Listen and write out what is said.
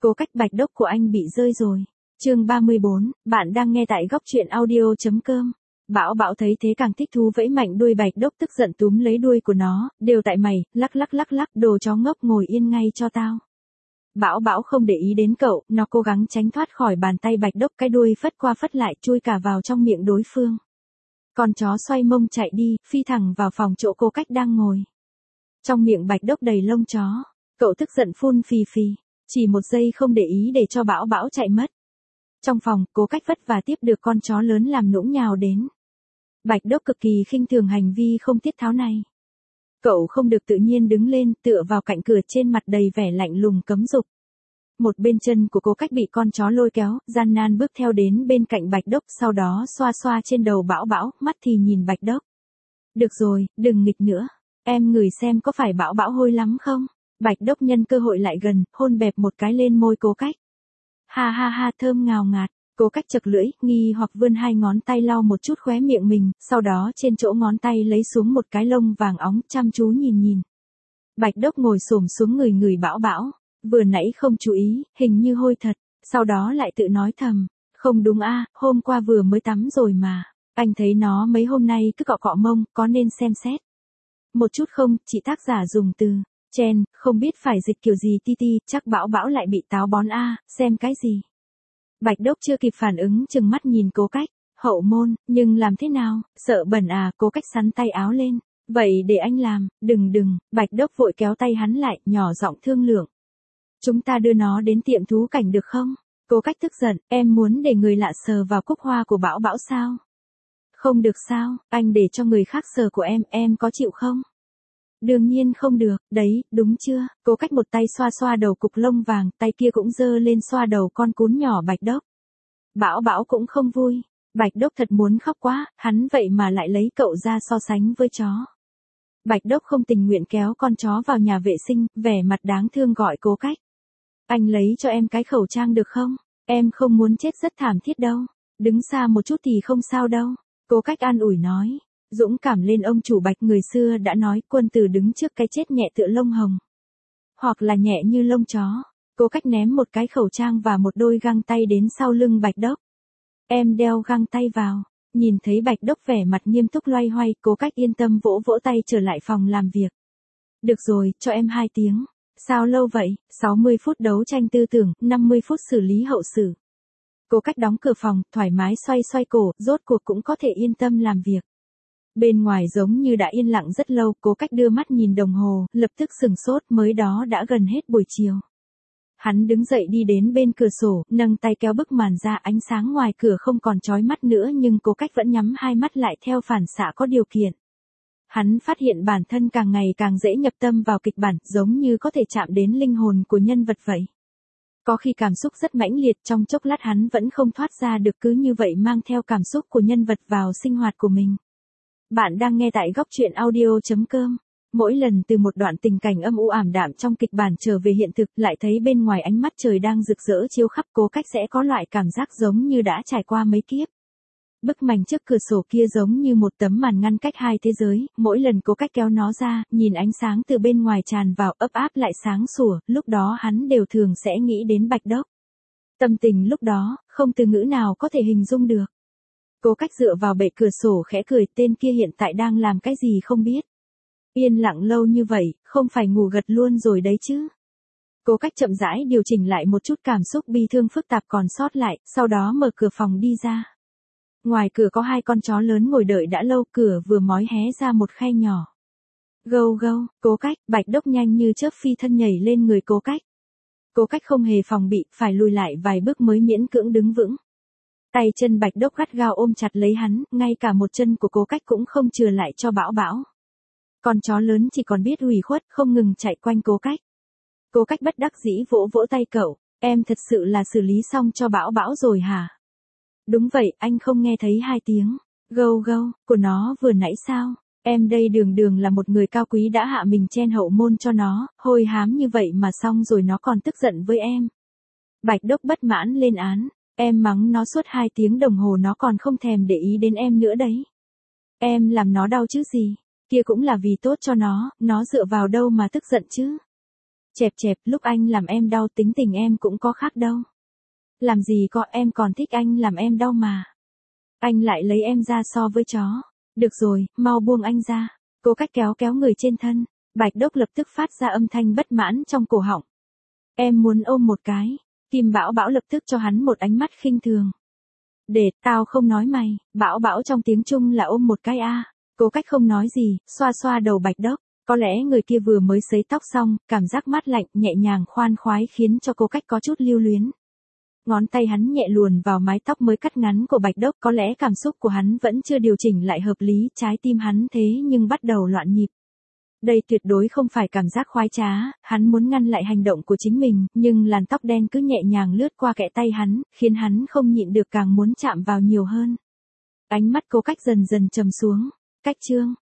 Cố Cách Bạch Đốc của anh bị rơi rồi. Chương 34, bạn đang nghe tại góc truyện audio.com. Bảo Bảo thấy thế càng thích thú vẫy mạnh đuôi Bạch Đốc, tức giận túm lấy đuôi của nó, đều tại mày, lắc lắc, đồ chó ngốc ngồi yên ngay cho tao. Bảo Bảo không để ý đến cậu, nó cố gắng tránh thoát khỏi bàn tay Bạch Đốc, cái đuôi phất qua phất lại chui cả vào trong miệng đối phương. Con chó xoay mông chạy đi, phi thẳng vào phòng chỗ Cố Cách đang ngồi. Trong miệng Bạch Đốc đầy lông chó, cậu tức giận phun phì phì, chỉ một giây không để ý để cho Bảo Bảo chạy mất. Trong phòng, Cố Cách vất vả tiếp được con chó lớn làm nũng nhào đến. Bạch Đốc cực kỳ khinh thường hành vi không tiết tháo này. Cậu không được tự nhiên đứng lên, tựa vào cạnh cửa, trên mặt đầy vẻ lạnh lùng cấm dục. Một bên chân của Cố Cách bị con chó lôi kéo, gian nan bước theo đến bên cạnh Bạch Đốc, sau đó xoa xoa trên đầu Bảo Bảo, mắt thì nhìn Bạch Đốc. Được rồi, đừng nghịch nữa. Em ngửi xem có phải Bảo Bảo hôi lắm không? Bạch Đốc nhân cơ hội lại gần, hôn bẹp một cái lên môi Cố Cách. Ha ha ha, thơm ngào ngạt. Cố Cách chật lưỡi, nghi hoặc vươn hai ngón tay lau một chút khóe miệng mình, sau đó trên chỗ ngón tay lấy xuống một cái lông vàng óng, chăm chú nhìn. Bạch Đốc ngồi xổm xuống người Bảo Bảo, vừa nãy không chú ý, hình như hôi thật, sau đó lại tự nói thầm, không đúng a, hôm qua vừa mới tắm rồi mà, anh thấy nó mấy hôm nay cứ cọ cọ mông, có nên xem xét. Một chút không, chị tác giả dùng từ chen, không biết phải dịch kiểu gì ti, chắc Bảo Bảo lại bị táo bón a, xem cái gì. Bạch Đốc chưa kịp phản ứng, trừng mắt nhìn Cố Cách, hậu môn, nhưng làm thế nào, sợ bẩn à? Cố Cách sắn tay áo lên, vậy để anh làm, đừng, Bạch Đốc vội kéo tay hắn lại, nhỏ giọng thương lượng. Chúng ta đưa nó đến tiệm thú cảnh được không? Cố Cách tức giận, em muốn để người lạ sờ vào cúc hoa của Bảo Bảo sao? Không được sao, anh để cho người khác sờ của em có chịu không? Đương nhiên không được, đấy, đúng chưa? Cố Cách một tay xoa xoa đầu cục lông vàng, tay kia cũng giơ lên xoa đầu con cún nhỏ Bạch Đốc. Bảo Bảo cũng không vui. Bạch Đốc thật muốn khóc quá, hắn vậy mà lại lấy cậu ra so sánh với chó. Bạch Đốc không tình nguyện kéo con chó vào nhà vệ sinh, vẻ mặt đáng thương gọi Cố Cách. Anh lấy cho em cái khẩu trang được không? Em không muốn chết rất thảm thiết đâu. Đứng xa một chút thì không sao đâu. Cố Cách an ủi nói. Dũng cảm lên ông chủ Bạch, người xưa đã nói quân tử đứng trước cái chết nhẹ tựa lông hồng. Hoặc là nhẹ như lông chó. Cố Cách ném một cái khẩu trang và một đôi găng tay đến sau lưng Bạch Đốc. Em đeo găng tay vào. Nhìn thấy Bạch Đốc vẻ mặt nghiêm túc loay hoay, Cố Cách yên tâm vỗ vỗ tay trở lại phòng làm việc. Được rồi, cho em 2 tiếng. Sao lâu vậy? 60 phút đấu tranh tư tưởng, 50 phút xử lý hậu sự. Cố Cách đóng cửa phòng, thoải mái xoay cổ, rốt cuộc cũng có thể yên tâm làm việc. Bên ngoài giống như đã yên lặng rất lâu, Cố Cách đưa mắt nhìn đồng hồ, lập tức sửng sốt, mới đó đã gần hết buổi chiều. Hắn đứng dậy đi đến bên cửa sổ, nâng tay kéo bức màn ra, ánh sáng ngoài cửa không còn chói mắt nữa, nhưng Cố Cách vẫn nhắm hai mắt lại theo phản xạ có điều kiện. Hắn phát hiện bản thân càng ngày càng dễ nhập tâm vào kịch bản, giống như có thể chạm đến linh hồn của nhân vật vậy. Có khi cảm xúc rất mãnh liệt, trong chốc lát hắn vẫn không thoát ra được, cứ như vậy mang theo cảm xúc của nhân vật vào sinh hoạt của mình. Bạn đang nghe tại góc truyện audio.com. Mỗi lần từ một đoạn tình cảnh âm u ảm đạm trong kịch bản trở về hiện thực, lại thấy bên ngoài ánh mắt trời đang rực rỡ chiếu khắp, Cố Cách sẽ có loại cảm giác giống như đã trải qua mấy kiếp. Bức mảnh trước cửa sổ kia giống như một tấm màn ngăn cách hai thế giới, mỗi lần Cố Cách kéo nó ra, nhìn ánh sáng từ bên ngoài tràn vào, ấp áp lại sáng sủa, lúc đó hắn đều thường sẽ nghĩ đến Bạch Đốc. Tâm tình lúc đó, không từ ngữ nào có thể hình dung được. Cố Cách dựa vào bệ cửa sổ khẽ cười, tên kia hiện tại đang làm cái gì không biết. Yên lặng lâu như vậy, không phải ngủ gật luôn rồi đấy chứ. Cố Cách chậm rãi điều chỉnh lại một chút cảm xúc bi thương phức tạp còn sót lại, sau đó mở cửa phòng đi ra. Ngoài cửa có 2 con chó lớn ngồi đợi đã lâu, cửa vừa mói hé ra một khe nhỏ. Gâu, Cố Cách, Bạch Đốc nhanh như chớp phi thân nhảy lên người Cố Cách. Cố Cách không hề phòng bị, phải lùi lại vài bước mới miễn cưỡng đứng vững. Tay chân Bạch Đốc gắt gao ôm chặt lấy hắn, ngay cả một chân của Cố Cách cũng không chừa lại cho Bảo Bảo. Con chó lớn chỉ còn biết ủy khuất, không ngừng chạy quanh Cố Cách. Cố Cách bất đắc dĩ vỗ vỗ tay cậu, em thật sự là xử lý xong cho Bảo Bảo rồi hả? Đúng vậy, anh không nghe thấy 2 tiếng gâu của nó vừa nãy sao? Em đây đường là một người cao quý đã hạ mình chen hậu môn cho nó, hôi hám như vậy mà xong rồi nó còn tức giận với em. Bạch Đốc bất mãn lên án, em mắng nó suốt 2 tiếng đồng hồ nó còn không thèm để ý đến em nữa đấy. Em làm nó đau chứ gì, kia cũng là vì tốt cho nó dựa vào đâu mà tức giận chứ. Chẹp chẹp, lúc anh làm em đau tính tình em cũng có khác đâu. Làm gì có, em còn thích anh làm em đau mà. Anh lại lấy em ra so với chó. Được rồi, mau buông anh ra. Cố Cách kéo kéo người trên thân. Bạch Đốc lập tức phát ra âm thanh bất mãn trong cổ họng. Em muốn ôm một cái. Kim Bảo Bảo lập tức cho hắn một ánh mắt khinh thường. Để, tao không nói mày, Bảo Bảo trong tiếng Trung là ôm một cái a. Cố Cách không nói gì, xoa xoa đầu Bạch Đốc. Có lẽ người kia vừa mới sấy tóc xong, cảm giác mát lạnh, nhẹ nhàng khoan khoái khiến cho Cố Cách có chút lưu luyến. Ngón tay hắn nhẹ luồn vào mái tóc mới cắt ngắn của Bạch Đốc, có lẽ cảm xúc của hắn vẫn chưa điều chỉnh lại hợp lý, trái tim hắn thế nhưng bắt đầu loạn nhịp. Đây tuyệt đối không phải cảm giác khoái trá, hắn muốn ngăn lại hành động của chính mình, nhưng làn tóc đen cứ nhẹ nhàng lướt qua kẽ tay hắn, khiến hắn không nhịn được càng muốn chạm vào nhiều hơn. Ánh mắt Cố Cách dần dần trầm xuống. Cách Chương